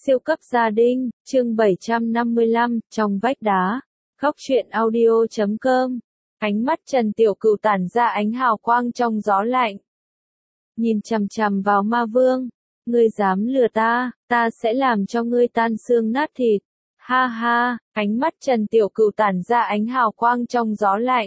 Siêu cấp gia đình, chương 755, trong vách đá. Góc truyện audio.com. Ánh mắt Trần Tiểu Cửu tản ra ánh hào quang trong gió lạnh. Nhìn chằm chằm vào ma vương. Ngươi dám lừa ta, ta sẽ làm cho ngươi tan xương nát thịt. Ha ha, ánh mắt Trần Tiểu Cửu tản ra ánh hào quang trong gió lạnh.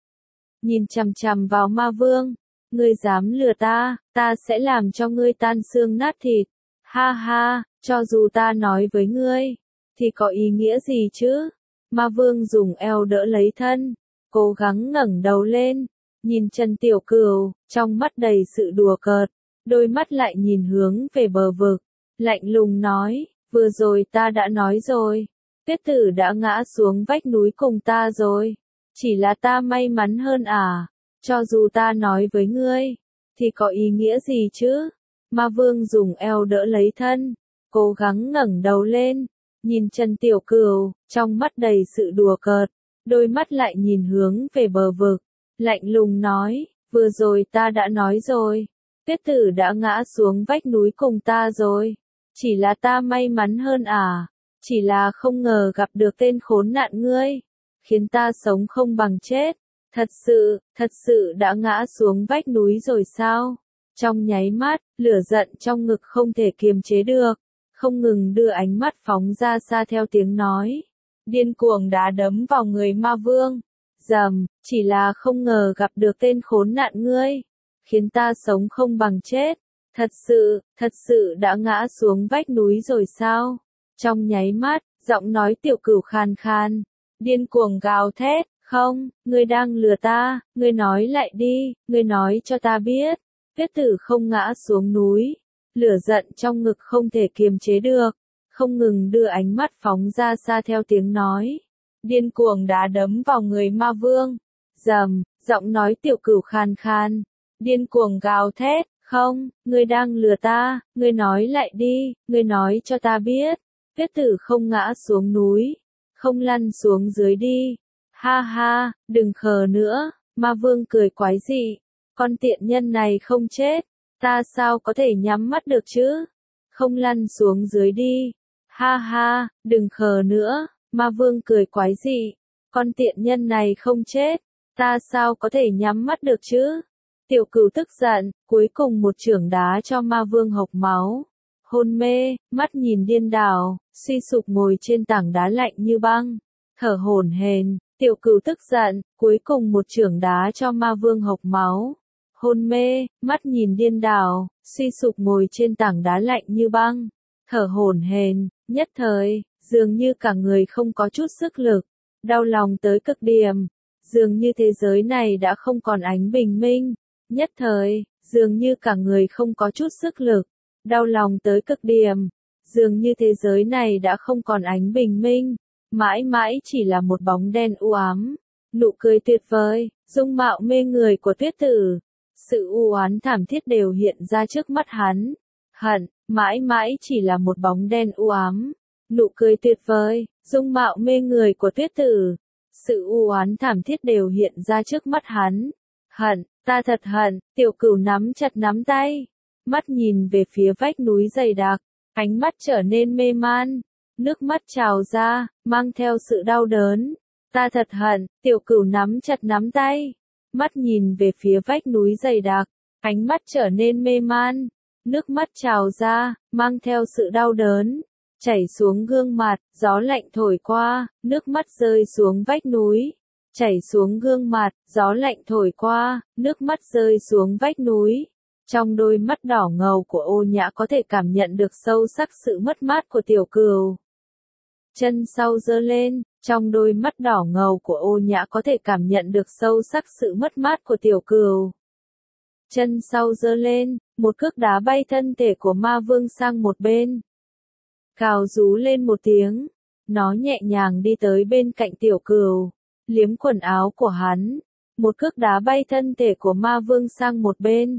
Nhìn chằm chằm vào ma vương. Ngươi dám lừa ta, ta sẽ làm cho ngươi tan xương nát thịt. Ha ha, cho dù ta nói với ngươi, thì có ý nghĩa gì chứ? Ma vương dùng eo đỡ lấy thân, cố gắng ngẩng đầu lên, nhìn Trần Tiểu Cửu, trong mắt đầy sự đùa cợt, đôi mắt lại nhìn hướng về bờ vực, lạnh lùng nói, vừa rồi ta đã nói rồi, Tuyết Tử đã ngã xuống vách núi cùng ta rồi, chỉ là ta may mắn hơn à, cho dù ta nói với ngươi, thì có ý nghĩa gì chứ? Ma vương dùng eo đỡ lấy thân, cố gắng ngẩng đầu lên, nhìn Trần Tiểu Cửu, trong mắt đầy sự đùa cợt, đôi mắt lại nhìn hướng về bờ vực, lạnh lùng nói, vừa rồi ta đã nói rồi, Tuyết Tử đã ngã xuống vách núi cùng ta rồi, chỉ là ta may mắn hơn à, chỉ là không ngờ gặp được tên khốn nạn ngươi, khiến ta sống không bằng chết, thật sự đã ngã xuống vách núi rồi sao? Trong nháy mắt, lửa giận trong ngực không thể kiềm chế được, không ngừng đưa ánh mắt phóng ra xa theo tiếng nói. Điên cuồng đá đấm vào người ma vương. Dầm, chỉ là không ngờ gặp được tên khốn nạn ngươi, khiến ta sống không bằng chết. Thật sự đã ngã xuống vách núi rồi sao? Trong nháy mắt, giọng nói Tiểu Cửu khàn khàn, điên cuồng gào thét, không, ngươi đang lừa ta, ngươi nói lại đi, ngươi nói cho ta biết. Tuyết Tử không ngã xuống núi, lửa giận trong ngực không thể kiềm chế được, không ngừng đưa ánh mắt phóng ra xa theo tiếng nói. Điên cuồng đá đấm vào người ma vương. Dầm, giọng nói Tiểu Cửu khàn khàn, điên cuồng gào thét, không, ngươi đang lừa ta, ngươi nói lại đi, ngươi nói cho ta biết. Tuyết Tử không ngã xuống núi, không lăn xuống dưới đi. Ha ha, đừng khờ nữa, ma vương cười quái dị. Con tiện nhân này không chết, ta sao có thể nhắm mắt được chứ? Không lăn xuống dưới đi. Ha ha, đừng khờ nữa, ma vương cười quái dị. Con tiện nhân này không chết, ta sao có thể nhắm mắt được chứ? Tiểu Cửu tức giận, cuối cùng một chưởng đá cho ma vương hộc máu. Hôn mê, mắt nhìn điên đảo, suy sụp ngồi trên tảng đá lạnh như băng, thở hổn hển. Tiểu Cửu tức giận, cuối cùng một chưởng đá cho ma vương hộc máu. Hôn mê, mắt nhìn điên đảo, suy sụp ngồi trên tảng đá lạnh như băng, thở hổn hển, nhất thời, dường như cả người không có chút sức lực, đau lòng tới cực điểm, dường như thế giới này đã không còn ánh bình minh, nhất thời, dường như cả người không có chút sức lực, đau lòng tới cực điểm, dường như thế giới này đã không còn ánh bình minh, mãi mãi chỉ là một bóng đen u ám. Nụ cười tuyệt vời, dung mạo mê người của Tuyết Tử, sự u oán thảm thiết đều hiện ra trước mắt hắn. Hận, mãi mãi chỉ là một bóng đen u ám. Nụ cười tuyệt vời, dung mạo mê người của Tuyết Tử, sự u oán thảm thiết đều hiện ra trước mắt hắn. Hận, ta thật hận. Tiểu Cửu nắm chặt nắm tay, mắt nhìn về phía vách núi dày đặc, ánh mắt trở nên mê man, nước mắt trào ra, mang theo sự đau đớn. Ta thật hận. Tiểu Cửu nắm chặt nắm tay, mắt nhìn về phía vách núi dày đặc, ánh mắt trở nên mê man, nước mắt trào ra, mang theo sự đau đớn, chảy xuống gương mặt, gió lạnh thổi qua, nước mắt rơi xuống vách núi, chảy xuống gương mặt, gió lạnh thổi qua, nước mắt rơi xuống vách núi. Trong đôi mắt đỏ ngầu của Ô Nhã có thể cảm nhận được sâu sắc sự mất mát của Tiểu Cửu. Chân sau giơ lên, trong đôi mắt đỏ ngầu của Ô Nhã có thể cảm nhận được sâu sắc sự mất mát của Tiểu Cửu. Chân sau giơ lên, một cước đá bay thân thể của ma vương sang một bên. Cào rú lên một tiếng, nó nhẹ nhàng đi tới bên cạnh Tiểu Cửu, liếm quần áo của hắn. Một cước đá bay thân thể của ma vương sang một bên.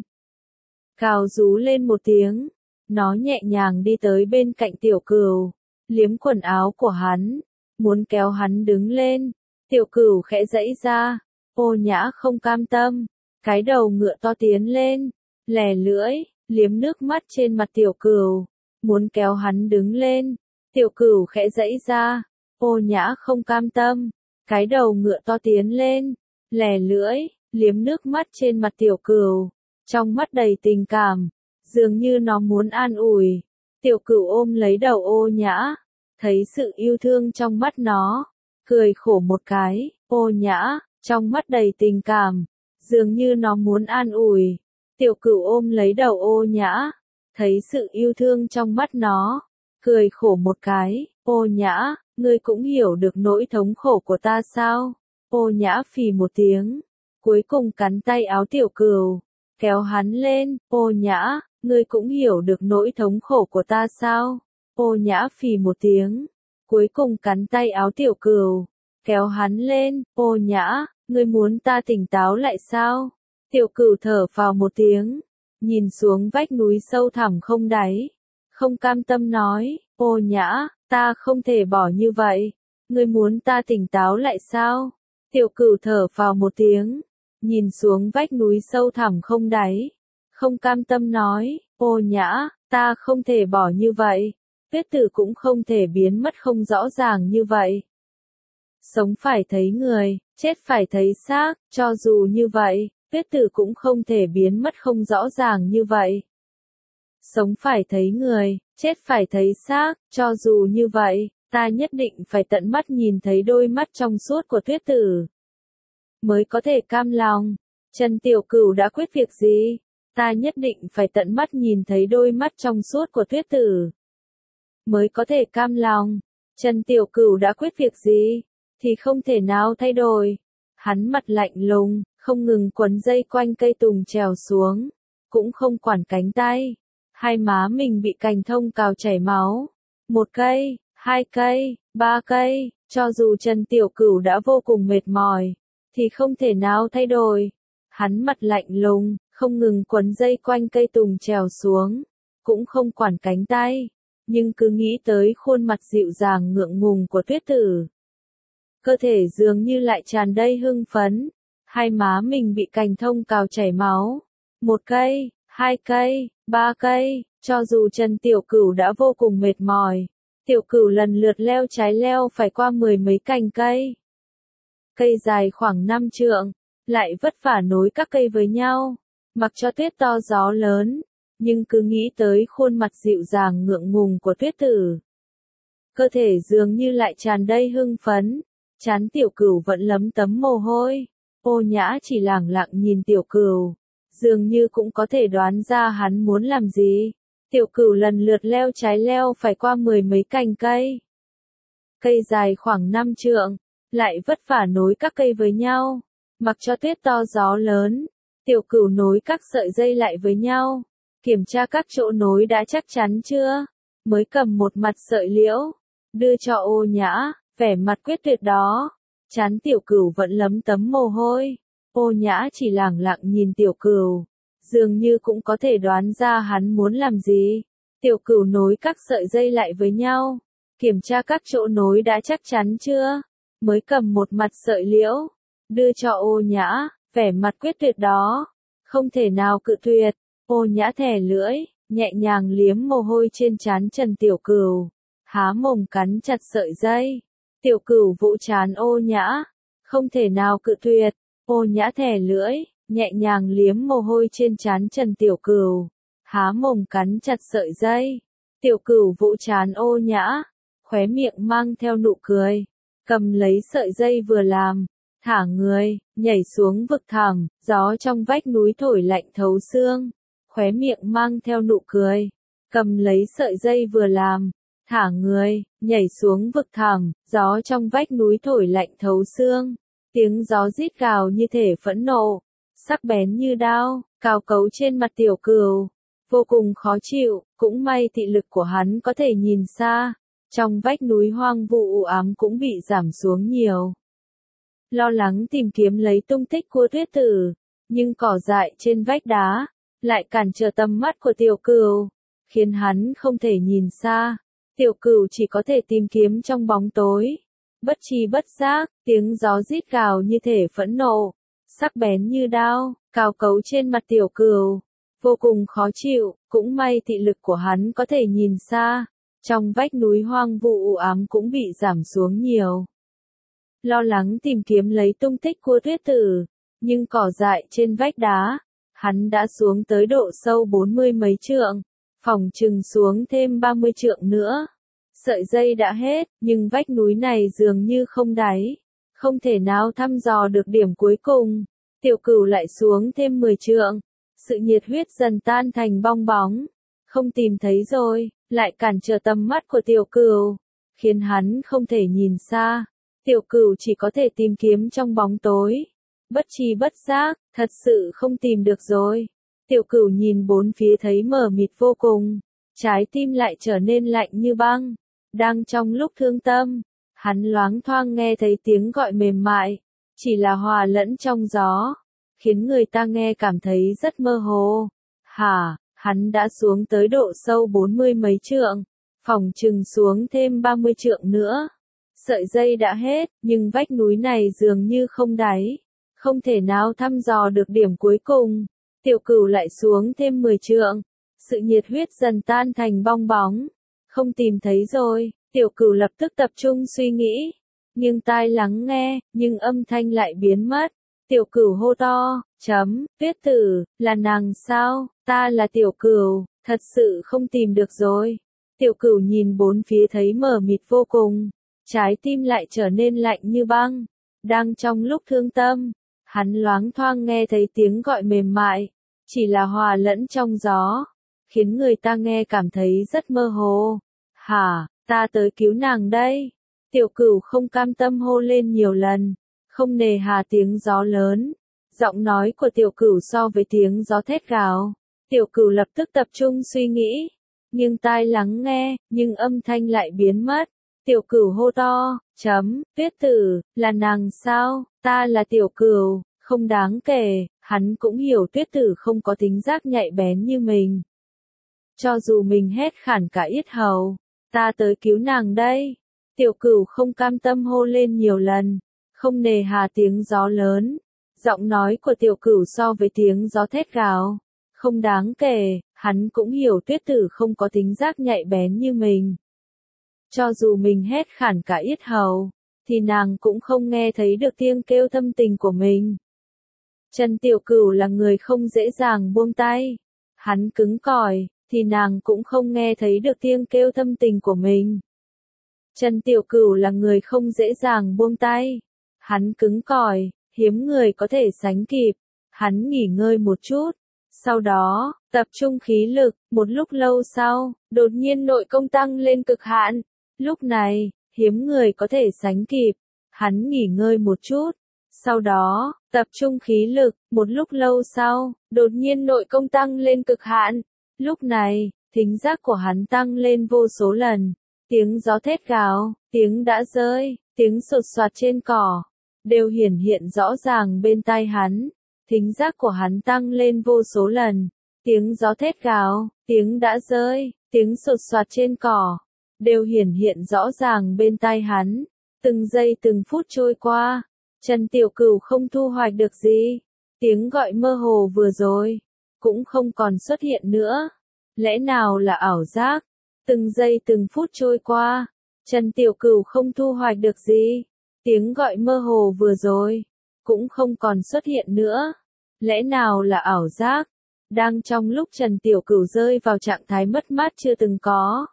Cào rú lên một tiếng, nó nhẹ nhàng đi tới bên cạnh Tiểu Cửu, liếm quần áo của hắn, muốn kéo hắn đứng lên. Tiểu Cửu khẽ giãy ra, Ô Nhã không cam tâm, cái đầu ngựa to tiến lên, lè lưỡi, liếm nước mắt trên mặt Tiểu Cửu, muốn kéo hắn đứng lên. Tiểu Cửu khẽ giãy ra, Ô Nhã không cam tâm, cái đầu ngựa to tiến lên, lè lưỡi, liếm nước mắt trên mặt Tiểu Cửu, trong mắt đầy tình cảm, dường như nó muốn an ủi. Tiểu Cửu ôm lấy đầu Ô Nhã, thấy sự yêu thương trong mắt nó, cười khổ một cái. Ô Nhã, trong mắt đầy tình cảm, dường như nó muốn an ủi. Tiểu Cửu ôm lấy đầu Ô Nhã, thấy sự yêu thương trong mắt nó, cười khổ một cái. Ô Nhã, ngươi cũng hiểu được nỗi thống khổ của ta sao? Ô Nhã phì một tiếng, cuối cùng cắn tay áo Tiểu Cửu, kéo hắn lên. Ô Nhã, ngươi cũng hiểu được nỗi thống khổ của ta sao? Ô Nhã phì một tiếng, cuối cùng cắn tay áo Tiểu Cửu, kéo hắn lên. Ô Nhã, ngươi muốn ta tỉnh táo lại sao? Tiểu Cửu thở phào một tiếng, nhìn xuống vách núi sâu thẳm không đáy, không cam tâm nói. Ô Nhã, ta không thể bỏ như vậy. Ngươi muốn ta tỉnh táo lại sao? Tiểu Cửu thở phào một tiếng, nhìn xuống vách núi sâu thẳm không đáy, không cam tâm nói. Ô Nhã, ta không thể bỏ như vậy. Tuyết Tử cũng không thể biến mất không rõ ràng như vậy. Sống phải thấy người, chết phải thấy xác, cho dù như vậy, Tuyết Tử cũng không thể biến mất không rõ ràng như vậy. Sống phải thấy người, chết phải thấy xác, cho dù như vậy, ta nhất định phải tận mắt nhìn thấy đôi mắt trong suốt của Tuyết Tử, mới có thể cam lòng. Trần Tiểu Cửu đã quyết việc gì? Ta nhất định phải tận mắt nhìn thấy đôi mắt trong suốt của Tuyết Tử, mới có thể cam lòng. Trần Tiểu Cửu đã quyết việc gì, thì không thể nào thay đổi. Hắn mặt lạnh lùng, không ngừng quấn dây quanh cây tùng trèo xuống, cũng không quản cánh tay. Hai má mình bị cành thông cào chảy máu. 1 cây, 2 cây, 3 cây, cho dù Trần Tiểu Cửu đã vô cùng mệt mỏi, thì không thể nào thay đổi. Hắn mặt lạnh lùng, không ngừng quấn dây quanh cây tùng trèo xuống, cũng không quản cánh tay, nhưng cứ nghĩ tới khuôn mặt dịu dàng ngượng ngùng của Tuyết Tử, cơ thể dường như lại tràn đầy hưng phấn. Hai má mình bị cành thông cào chảy máu. 1 cây, 2 cây, 3 cây, cho dù Trần Tiểu Cửu đã vô cùng mệt mỏi, Tiểu Cửu lần lượt leo trái leo phải qua 10 mấy cành cây. Cây dài khoảng 5 trượng, lại vất vả nối các cây với nhau, mặc cho tuyết to gió lớn, nhưng cứ nghĩ tới khuôn mặt dịu dàng ngượng ngùng của Tuyết Tử, cơ thể dường như lại tràn đầy hưng phấn. Trán Tiểu Cửu vẫn lấm tấm mồ hôi. Ô Nhã chỉ lẳng lặng nhìn Tiểu Cửu, dường như cũng có thể đoán ra hắn muốn làm gì. Tiểu Cửu lần lượt leo trái leo phải qua 10 mấy cành cây. Cây dài khoảng 5 trượng, lại vất vả nối các cây với nhau, mặc cho tuyết to gió lớn, Tiểu Cửu nối các sợi dây lại với nhau, kiểm tra các chỗ nối đã chắc chắn chưa, mới cầm một mặt sợi liễu, đưa cho Ô Nhã, vẻ mặt quyết tuyệt đó. Trán Tiểu Cửu vẫn lấm tấm mồ hôi. Ô Nhã chỉ lẳng lặng nhìn Tiểu Cửu, dường như cũng có thể đoán ra hắn muốn làm gì. Tiểu Cửu nối các sợi dây lại với nhau, kiểm tra các chỗ nối đã chắc chắn chưa, mới cầm một mặt sợi liễu, đưa cho Ô Nhã, vẻ mặt quyết tuyệt đó, không thể nào cự tuyệt. Ô Nhã thè lưỡi, nhẹ nhàng liếm mồ hôi trên trán Trần Tiểu Cửu, há mồm cắn chặt sợi dây. Tiểu Cửu vỗ trán Ô Nhã, không thể nào cự tuyệt. Ô Nhã thè lưỡi, nhẹ nhàng liếm mồ hôi trên trán Trần Tiểu Cửu, há mồm cắn chặt sợi dây. Tiểu Cửu vỗ trán Ô Nhã, khóe miệng mang theo nụ cười, cầm lấy sợi dây vừa làm, thả người, nhảy xuống vực thẳm, gió trong vách núi thổi lạnh thấu xương, khóe miệng mang theo nụ cười, cầm lấy sợi dây vừa làm, thả người, nhảy xuống vực thẳm, gió trong vách núi thổi lạnh thấu xương, tiếng gió rít gào như thể phẫn nộ, sắc bén như đao, cào cấu trên mặt Tiểu Cửu, vô cùng khó chịu. Cũng may thị lực của hắn có thể nhìn xa, trong vách núi hoang vu u ám cũng bị giảm xuống nhiều. Lo lắng tìm kiếm lấy tung tích của Tuyết Tử, nhưng cỏ dại trên vách đá lại cản trở tầm mắt của Tiểu Cửu, khiến hắn không thể nhìn xa. Tiểu Cửu chỉ có thể tìm kiếm trong bóng tối. Bất tri bất giác, tiếng gió rít gào như thể phẫn nộ, sắc bén như đao, cào cấu trên mặt Tiểu Cửu, vô cùng khó chịu, cũng may thị lực của hắn có thể nhìn xa, trong vách núi hoang vu u ám cũng bị giảm xuống nhiều. Lo lắng tìm kiếm lấy tung tích của Tuyết Tử, nhưng cỏ dại trên vách đá, hắn đã xuống tới độ sâu 40 mấy trượng, phỏng chừng xuống thêm 30 trượng nữa. Sợi dây đã hết, nhưng vách núi này dường như không đáy, không thể nào thăm dò được điểm cuối cùng. Tiểu Cửu lại xuống thêm 10 trượng, sự nhiệt huyết dần tan thành bong bóng, không tìm thấy rồi, lại cản trở tầm mắt của Tiểu Cửu, khiến hắn không thể nhìn xa. Tiểu Cửu chỉ có thể tìm kiếm trong bóng tối. Bất tri bất giác, thật sự không tìm được rồi. Tiểu Cửu nhìn bốn phía thấy mờ mịt vô cùng, trái tim lại trở nên lạnh như băng. Đang trong lúc thương tâm, hắn loáng thoáng nghe thấy tiếng gọi mềm mại, chỉ là hòa lẫn trong gió, khiến người ta nghe cảm thấy rất mơ hồ. Hả, hắn đã xuống tới độ sâu 40 mấy trượng, phỏng chừng xuống thêm 30 trượng nữa. Sợi dây đã hết, nhưng vách núi này dường như không đáy, không thể nào thăm dò được điểm cuối cùng. Tiểu Cửu lại xuống thêm 10 trượng, sự nhiệt huyết dần tan thành bong bóng, không tìm thấy rồi. Tiểu Cửu lập tức tập trung suy nghĩ, nghiêng tai lắng nghe, nhưng âm thanh lại biến mất. Tiểu Cửu hô to, Tuyết Tử, là nàng sao? Ta là Tiểu Cửu, thật sự không tìm được rồi. Tiểu Cửu nhìn bốn phía thấy mờ mịt vô cùng, trái tim lại trở nên lạnh như băng. Đang trong lúc thương tâm, hắn loáng thoáng nghe thấy tiếng gọi mềm mại, chỉ là hòa lẫn trong gió, khiến người ta nghe cảm thấy rất mơ hồ. Hả, ta tới cứu nàng đây. Tiểu Cửu không cam tâm hô lên nhiều lần, không nề hà tiếng gió lớn. Giọng nói của Tiểu Cửu so với tiếng gió thét gào. Tiểu Cửu lập tức tập trung suy nghĩ, nghiêng tai lắng nghe, nhưng âm thanh lại biến mất. Tiểu Cửu hô to, Tuyết Tử, là nàng sao? Ta là Tiểu Cửu, không đáng kể. Hắn cũng hiểu Tuyết Tử không có tính giác nhạy bén như mình. Cho dù mình hét khản cả yết hầu, ta tới cứu nàng đây. Tiểu Cửu không cam tâm hô lên nhiều lần, không nề hà tiếng gió lớn. Giọng nói của Tiểu Cửu so với tiếng gió thét gào, không đáng kể. Hắn cũng hiểu Tuyết Tử không có tính giác nhạy bén như mình. Cho dù mình hét khản cả yết hầu, thì nàng cũng không nghe thấy được tiếng kêu thâm tình của mình. Trần Tiểu Cửu là người không dễ dàng buông tay. Hắn cứng cỏi, thì nàng cũng không nghe thấy được tiếng kêu thâm tình của mình. Trần Tiểu Cửu là người không dễ dàng buông tay. Hắn cứng cỏi, hiếm người có thể sánh kịp. Hắn nghỉ ngơi một chút, sau đó, tập trung khí lực. Một lúc lâu sau, đột nhiên nội công tăng lên cực hạn. Lúc này, hiếm người có thể sánh kịp. Hắn nghỉ ngơi một chút, sau đó, tập trung khí lực. Một lúc lâu sau, đột nhiên nội công tăng lên cực hạn. Lúc này, thính giác của hắn tăng lên vô số lần. Tiếng gió thét gào, tiếng đã rơi, tiếng sột soạt trên cỏ, đều hiển hiện rõ ràng bên tai hắn. Thính giác của hắn tăng lên vô số lần. Tiếng gió thét gào, tiếng đã rơi, tiếng sột soạt trên cỏ, đều hiển hiện rõ ràng bên tai hắn. Từng giây từng phút trôi qua, Trần Tiểu Cửu không thu hoạch được gì. Tiếng gọi mơ hồ vừa rồi, cũng không còn xuất hiện nữa. Lẽ nào là ảo giác? Từng giây từng phút trôi qua, Trần Tiểu Cửu không thu hoạch được gì. Tiếng gọi mơ hồ vừa rồi, cũng không còn xuất hiện nữa. Lẽ nào là ảo giác? Đang trong lúc Trần Tiểu Cửu rơi vào trạng thái mất mát chưa từng có.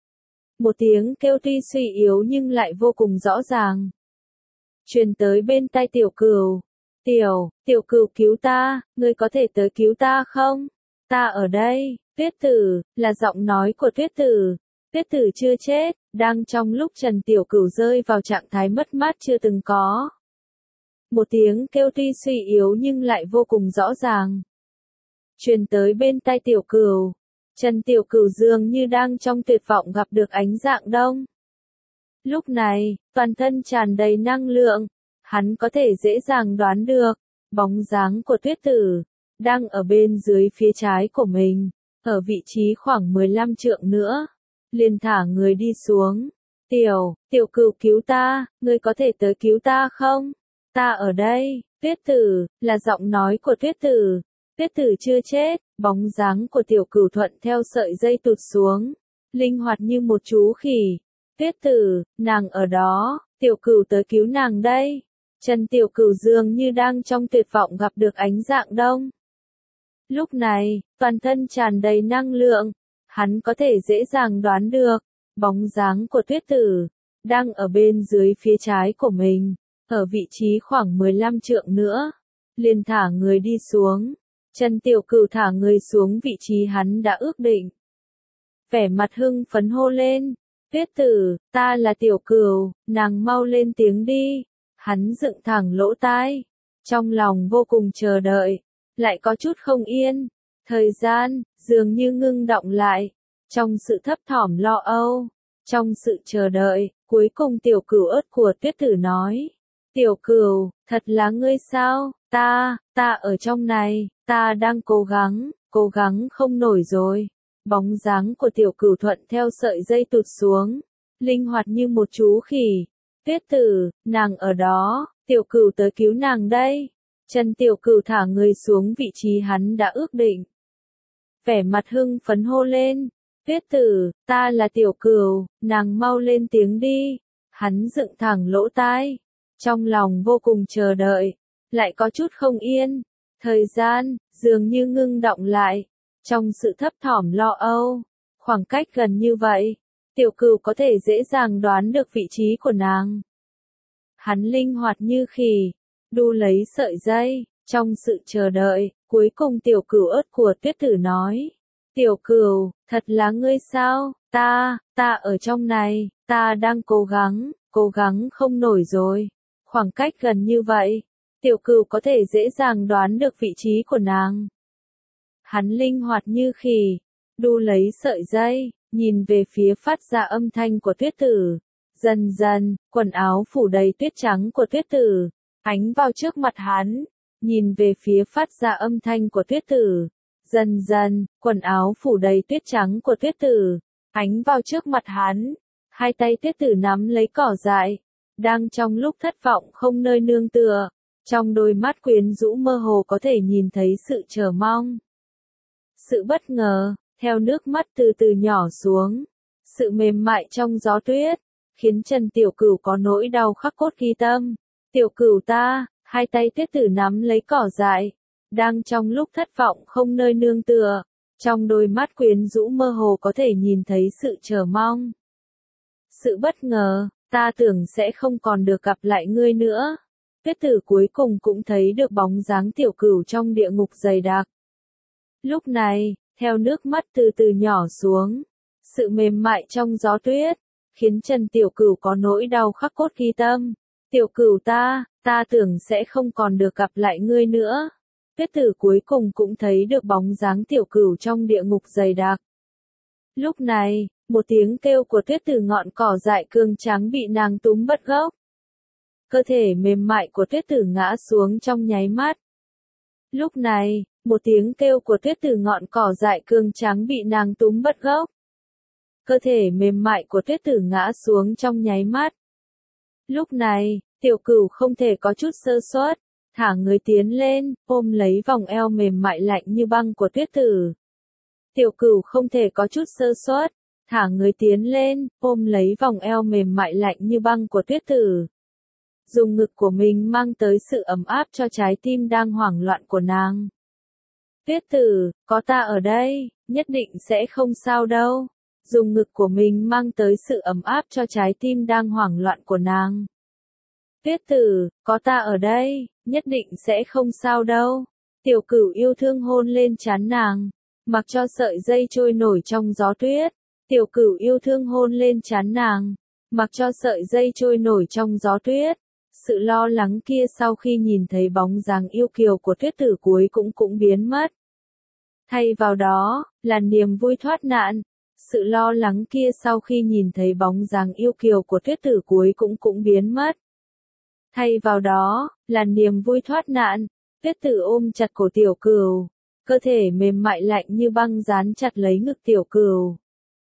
Một tiếng kêu tuy suy yếu nhưng lại vô cùng rõ ràng, truyền tới bên tai Tiểu Cửu. Tiểu Cửu cứu ta, ngươi có thể tới cứu ta không? Ta ở đây. Tuyết Tử, là giọng nói của Tuyết Tử. Tuyết Tử chưa chết. Đang trong lúc Trần Tiểu Cửu rơi vào trạng thái mất mát chưa từng có. Một tiếng kêu tuy suy yếu nhưng lại vô cùng rõ ràng, truyền tới bên tai Tiểu Cửu. Trần Tiểu Cửu dường như đang trong tuyệt vọng gặp được ánh dạng đông. Lúc này, toàn thân tràn đầy năng lượng, hắn có thể dễ dàng đoán được, bóng dáng của Tuyết Tử, đang ở bên dưới phía trái của mình, ở vị trí khoảng 15 trượng nữa. Liền thả người đi xuống. Tiểu Cửu cứu ta, ngươi có thể tới cứu ta không? Ta ở đây. Tuyết Tử, là giọng nói của Tuyết Tử. Tuyết Tử chưa chết, bóng dáng của Tiểu Cửu thuận theo sợi dây tụt xuống, linh hoạt như một chú khỉ. Tuyết Tử, nàng ở đó, Tiểu Cửu tới cứu nàng đây. Trần Tiểu Cửu dường như đang trong tuyệt vọng gặp được ánh dạng đông. Lúc này, toàn thân tràn đầy năng lượng, hắn có thể dễ dàng đoán được, bóng dáng của Tuyết Tử, đang ở bên dưới phía trái của mình, ở vị trí khoảng 15 trượng nữa. Liền thả người đi xuống. Trần Tiểu Cửu thả người xuống vị trí hắn đã ước định. Vẻ mặt hưng phấn hô lên, Tuyết Tử, ta là Tiểu Cửu, nàng mau lên tiếng đi. Hắn dựng thẳng lỗ tai, trong lòng vô cùng chờ đợi, lại có chút không yên. Thời gian, dường như ngưng đọng lại, trong sự thấp thỏm lo âu, trong sự chờ đợi, cuối cùng Tiểu Cửu ớt của Tuyết Tử nói. Tiểu Cửu, thật là ngươi sao? Ta ở trong này, ta đang cố gắng không nổi rồi. Bóng dáng của Tiểu Cửu thuận theo sợi dây tụt xuống, linh hoạt như một chú khỉ. Tuyết Tử, nàng ở đó, Tiểu Cửu tới cứu nàng đây. Trần Tiểu Cửu thả người xuống vị trí hắn đã ước định. Vẻ mặt hưng phấn hô lên, Tuyết Tử, ta là Tiểu Cửu, nàng mau lên tiếng đi. Hắn dựng thẳng lỗ tai, trong lòng vô cùng chờ đợi, lại có chút không yên. Thời gian, dường như ngưng đọng lại, trong sự thấp thỏm lo âu, khoảng cách gần như vậy, Tiểu Cửu có thể dễ dàng đoán được vị trí của nàng. Hắn linh hoạt như khỉ, đu lấy sợi dây, trong sự chờ đợi, cuối cùng Tiểu Cửu ớt của Tuyết Tử nói. Tiểu Cửu, thật là ngươi sao? Ta ở trong này, ta đang cố gắng không nổi rồi. Khoảng cách gần như vậy, Tiểu Cửu có thể dễ dàng đoán được vị trí của nàng. Hắn linh hoạt như khỉ, đu lấy sợi dây, nhìn về phía phát ra âm thanh của Tuyết Tử. Dần dần, quần áo phủ đầy tuyết trắng của Tuyết Tử, ánh vào trước mặt hắn, nhìn về phía phát ra âm thanh của Tuyết Tử. Dần dần, quần áo phủ đầy tuyết trắng của Tuyết Tử, ánh vào trước mặt hắn, hai tay Tuyết Tử nắm lấy cỏ dại, đang trong lúc thất vọng không nơi nương tựa, trong đôi mắt quyến rũ mơ hồ có thể nhìn thấy sự chờ mong. Sự bất ngờ, theo nước mắt từ từ nhỏ xuống, sự mềm mại trong gió tuyết, khiến Trần Tiểu Cửu có nỗi đau khắc cốt ghi tâm. Tiểu Cửu ta, hai tay Tuyết Tử nắm lấy cỏ dại, đang trong lúc thất vọng không nơi nương tựa, trong đôi mắt quyến rũ mơ hồ có thể nhìn thấy sự chờ mong. Sự bất ngờ, ta tưởng sẽ không còn được gặp lại ngươi nữa. Tuyết Tử cuối cùng cũng thấy được bóng dáng Tiểu Cửu trong địa ngục dày đặc. Lúc này, theo nước mắt từ từ nhỏ xuống, sự mềm mại trong gió tuyết, khiến Trần Tiểu Cửu có nỗi đau khắc cốt ghi tâm. Tiểu Cửu ta tưởng sẽ không còn được gặp lại ngươi nữa. Tuyết Tử cuối cùng cũng thấy được bóng dáng Tiểu Cửu trong địa ngục dày đặc. Lúc này, một tiếng kêu của Tuyết Tử ngọn cỏ dại cương trắng bị nàng túm bật gốc. Cơ thể mềm mại của Tuyết Tử ngã xuống trong nháy mắt. Lúc này, một tiếng kêu của Tuyết Tử ngọn cỏ dại cương trắng bị nàng túm bật gốc. Cơ thể mềm mại của Tuyết Tử ngã xuống trong nháy mắt. Lúc này, Tiểu Cửu không thể có chút sơ suất, thả người tiến lên, ôm lấy vòng eo mềm mại lạnh như băng của Tuyết Tử. Tiểu Cửu không thể có chút sơ suất, thả người tiến lên, ôm lấy vòng eo mềm mại lạnh như băng của Tuyết Tử. Dùng ngực của mình mang tới sự ấm áp cho trái tim đang hoảng loạn của nàng. Tuyết Tử, có ta ở đây, nhất định sẽ không sao đâu. Dùng ngực của mình mang tới sự ấm áp cho trái tim đang hoảng loạn của nàng. Tuyết Tử, có ta ở đây, nhất định sẽ không sao đâu. Tiểu Cửu yêu thương hôn lên trán nàng, mặc cho sợi dây trôi nổi trong gió tuyết. Tiểu Cửu yêu thương hôn lên trán nàng, mặc cho sợi dây trôi nổi trong gió tuyết. Sự lo lắng kia sau khi nhìn thấy bóng dáng yêu kiều của Tuyết Tử cuối cũng biến mất. Thay vào đó, là niềm vui thoát nạn. Sự lo lắng kia sau khi nhìn thấy bóng dáng yêu kiều của Tuyết Tử cuối cũng biến mất. Thay vào đó, là niềm vui thoát nạn. Tuyết Tử ôm chặt cổ Tiểu Cửu, cơ thể mềm mại lạnh như băng dán chặt lấy ngực Tiểu Cửu.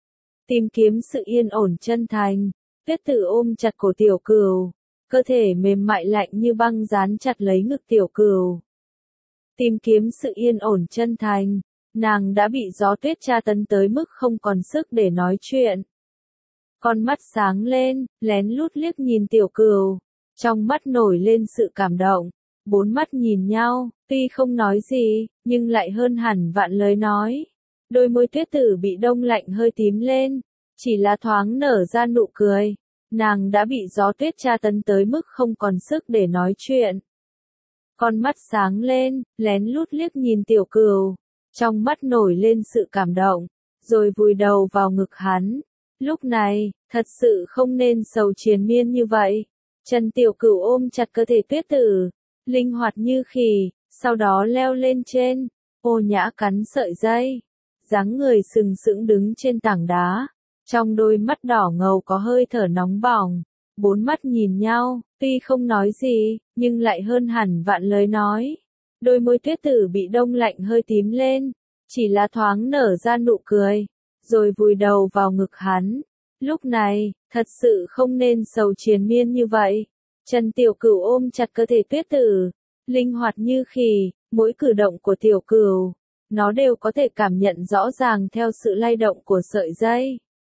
Tìm kiếm sự yên ổn chân thành, Tuyết Tử ôm chặt cổ Tiểu Cửu, cơ thể mềm mại lạnh như băng dán chặt lấy ngực Tiểu Cửu. tìm kiếm sự yên ổn chân thành. Nàng đã bị gió tuyết tra tấn tới mức không còn sức để nói chuyện. Con mắt sáng lên, lén lút liếc nhìn Tiểu Cửu. Trong mắt nổi lên sự cảm động. Bốn mắt nhìn nhau, tuy không nói gì, nhưng lại hơn hẳn vạn lời nói. Đôi môi tuyết tử bị đông lạnh hơi tím lên, chỉ là thoáng nở ra nụ cười. Nàng đã bị gió tuyết tra tấn tới mức không còn sức để nói chuyện. Con mắt sáng lên, lén lút liếc nhìn Tiểu Cửu. Trong mắt nổi lên sự cảm động, rồi vùi đầu vào ngực hắn. Lúc này, thật sự không nên sầu triền miên như vậy. Trần Tiểu Cửu ôm chặt cơ thể tuyết tử, linh hoạt như khỉ, sau đó leo lên trên, Ô Nhã cắn sợi dây, dáng người sừng sững đứng trên tảng đá, trong đôi mắt đỏ ngầu có hơi thở nóng bỏng, bốn mắt nhìn nhau, tuy không nói gì, nhưng lại hơn hẳn vạn lời nói. Đôi môi tuyết tử bị đông lạnh hơi tím lên, chỉ là thoáng nở ra nụ cười, rồi vùi đầu vào ngực hắn. Lúc này, thật sự không nên sầu triền miên như vậy. Trần Tiểu Cửu ôm chặt cơ thể tuyết tử, linh hoạt như khỉ, mỗi cử động của Tiểu Cửu, nó đều có thể cảm nhận rõ ràng theo sự lay động của sợi dây.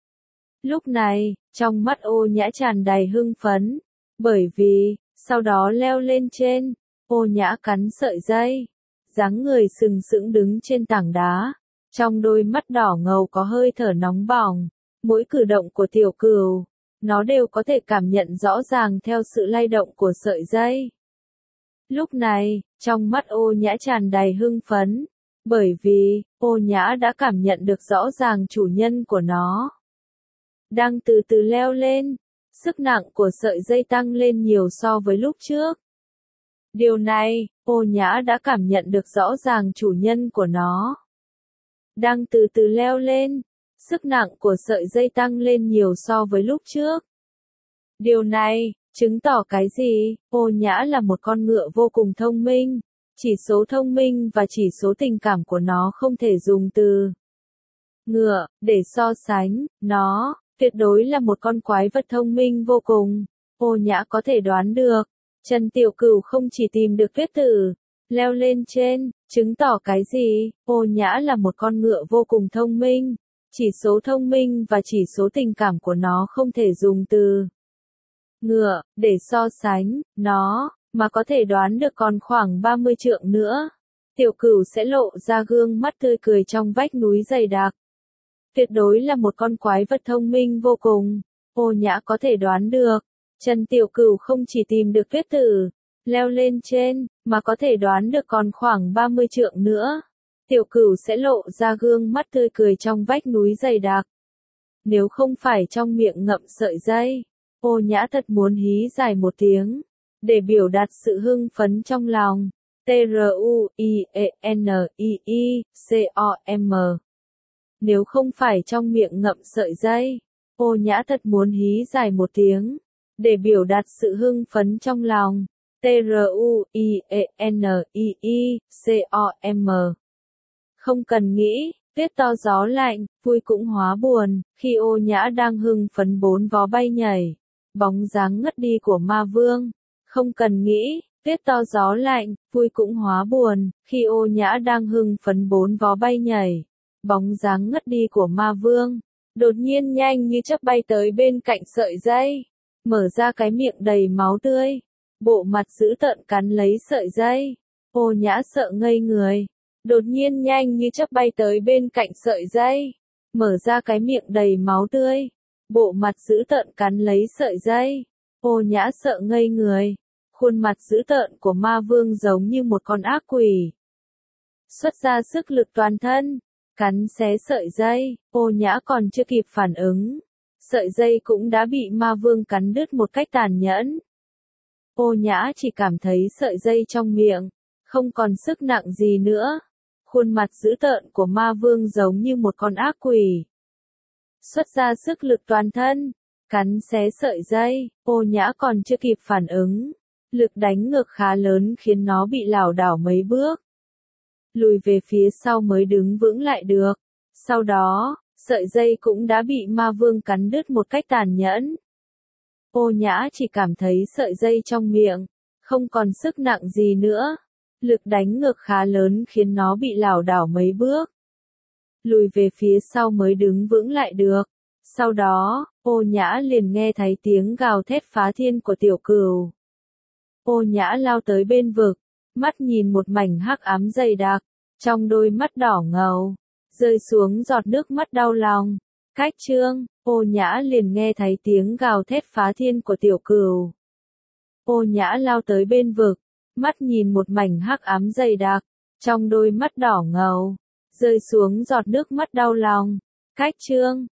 Lúc này, trong mắt Ô Nhã tràn đầy hưng phấn, bởi vì, sau đó leo lên trên, Ô Nhã cắn sợi dây, dáng người sừng sững đứng trên tảng đá, trong đôi mắt đỏ ngầu có hơi thở nóng bỏng, mỗi cử động của Tiểu Cửu, nó đều có thể cảm nhận rõ ràng theo sự lay động của sợi dây. Lúc này, trong mắt Ô Nhã tràn đầy hưng phấn, bởi vì, Ô Nhã đã cảm nhận được rõ ràng chủ nhân của nó đang từ từ leo lên, sức nặng của sợi dây tăng lên nhiều so với lúc trước. Điều này, Ô Nhã đã cảm nhận được rõ ràng chủ nhân của nó đang từ từ leo lên, sức nặng của sợi dây tăng lên nhiều so với lúc trước. Điều này, chứng tỏ cái gì? Ô Nhã là một con ngựa vô cùng thông minh, chỉ số thông minh và chỉ số tình cảm của nó không thể dùng từ ngựa để so sánh, nó tuyệt đối là một con quái vật thông minh vô cùng. Ô Nhã có thể đoán được, Trần Tiểu Cửu không chỉ tìm được tuyết tử, leo lên trên, chứng tỏ cái gì? Ô Nhã là một con ngựa vô cùng thông minh, chỉ số thông minh và chỉ số tình cảm của nó không thể dùng từ ngựa để so sánh, nó mà có thể đoán được còn khoảng 30 trượng nữa, Tiểu Cửu sẽ lộ ra gương mắt tươi cười trong vách núi dày đặc. Tuyệt đối là một con quái vật thông minh vô cùng. Ô Nhã có thể đoán được, Trần Tiểu Cửu không chỉ tìm được tuyết tử, leo lên trên, mà có thể đoán được còn khoảng 30 trượng nữa. Tiểu Cửu sẽ lộ ra gương mắt tươi cười trong vách núi dày đặc. Nếu không phải trong miệng ngậm sợi dây, Ô Nhã thật muốn hí dài một tiếng, để biểu đạt sự hưng phấn trong lòng. Truienniicom. Nếu không phải trong miệng ngậm sợi dây, Ô Nhã thật muốn hí dài một tiếng, để biểu đạt sự hưng phấn trong lòng. Truienniicom. Không cần nghĩ, tuyết to gió lạnh, vui cũng hóa buồn, khi Ô Nhã đang hưng phấn bốn vó bay nhảy, bóng dáng ngất đi của ma vương. Không cần nghĩ, tuyết to gió lạnh, vui cũng hóa buồn, khi Ô Nhã đang hưng phấn bốn vó bay nhảy, bóng dáng ngất đi của ma vương, đột nhiên nhanh như chớp bay tới bên cạnh sợi dây, mở ra cái miệng đầy máu tươi, bộ mặt dữ tợn cắn lấy sợi dây. Ô Nhã sợ ngây người, đột nhiên nhanh như chớp bay tới bên cạnh sợi dây, mở ra cái miệng đầy máu tươi, bộ mặt dữ tợn cắn lấy sợi dây. Ô Nhã sợ ngây người, khuôn mặt dữ tợn của ma vương giống như một con ác quỷ, xuất ra sức lực toàn thân, cắn xé sợi dây. Ô Nhã còn chưa kịp phản ứng, sợi dây cũng đã bị ma vương cắn đứt một cách tàn nhẫn. Ô Nhã chỉ cảm thấy sợi dây trong miệng không còn sức nặng gì nữa. Khuôn mặt dữ tợn của ma vương giống như một con ác quỷ, xuất ra sức lực toàn thân, cắn xé sợi dây. Ô Nhã còn chưa kịp phản ứng, lực đánh ngược khá lớn khiến nó bị lảo đảo mấy bước, lùi về phía sau mới đứng vững lại được. Sau đó, sợi dây cũng đã bị ma vương cắn đứt một cách tàn nhẫn. Ô Nhã chỉ cảm thấy sợi dây trong miệng không còn sức nặng gì nữa. Lực đánh ngược khá lớn khiến nó bị lảo đảo mấy bước. Lùi về phía sau mới đứng vững lại được. Sau đó, Ô Nhã liền nghe thấy tiếng gào thét phá thiên của tiểu cừu. Ô Nhã lao tới bên vực, mắt nhìn một mảnh hắc ám dày đặc, trong đôi mắt đỏ ngầu, rơi xuống giọt nước mắt đau lòng. Cách chương, Ô Nhã liền nghe thấy tiếng gào thét phá thiên của tiểu cừu. Ô Nhã lao tới bên vực, mắt nhìn một mảnh hắc ám dày đặc, trong đôi mắt đỏ ngầu, rơi xuống giọt nước mắt đau lòng. Cách chương,